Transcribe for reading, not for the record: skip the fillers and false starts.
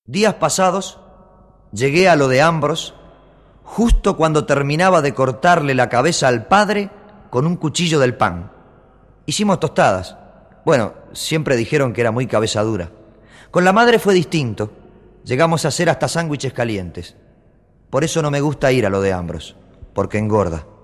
Días pasados llegué a lo de Ambros justo cuando terminaba de cortarle la cabeza al padre con un cuchillo del pan. Hicimos tostadas. Bueno, siempre dijeron que era muy cabeza dura. Con la madre fue distinto. Llegamos a hacer hasta sándwiches calientes. Por eso no me gusta ir a lo de Ambros, porque engorda.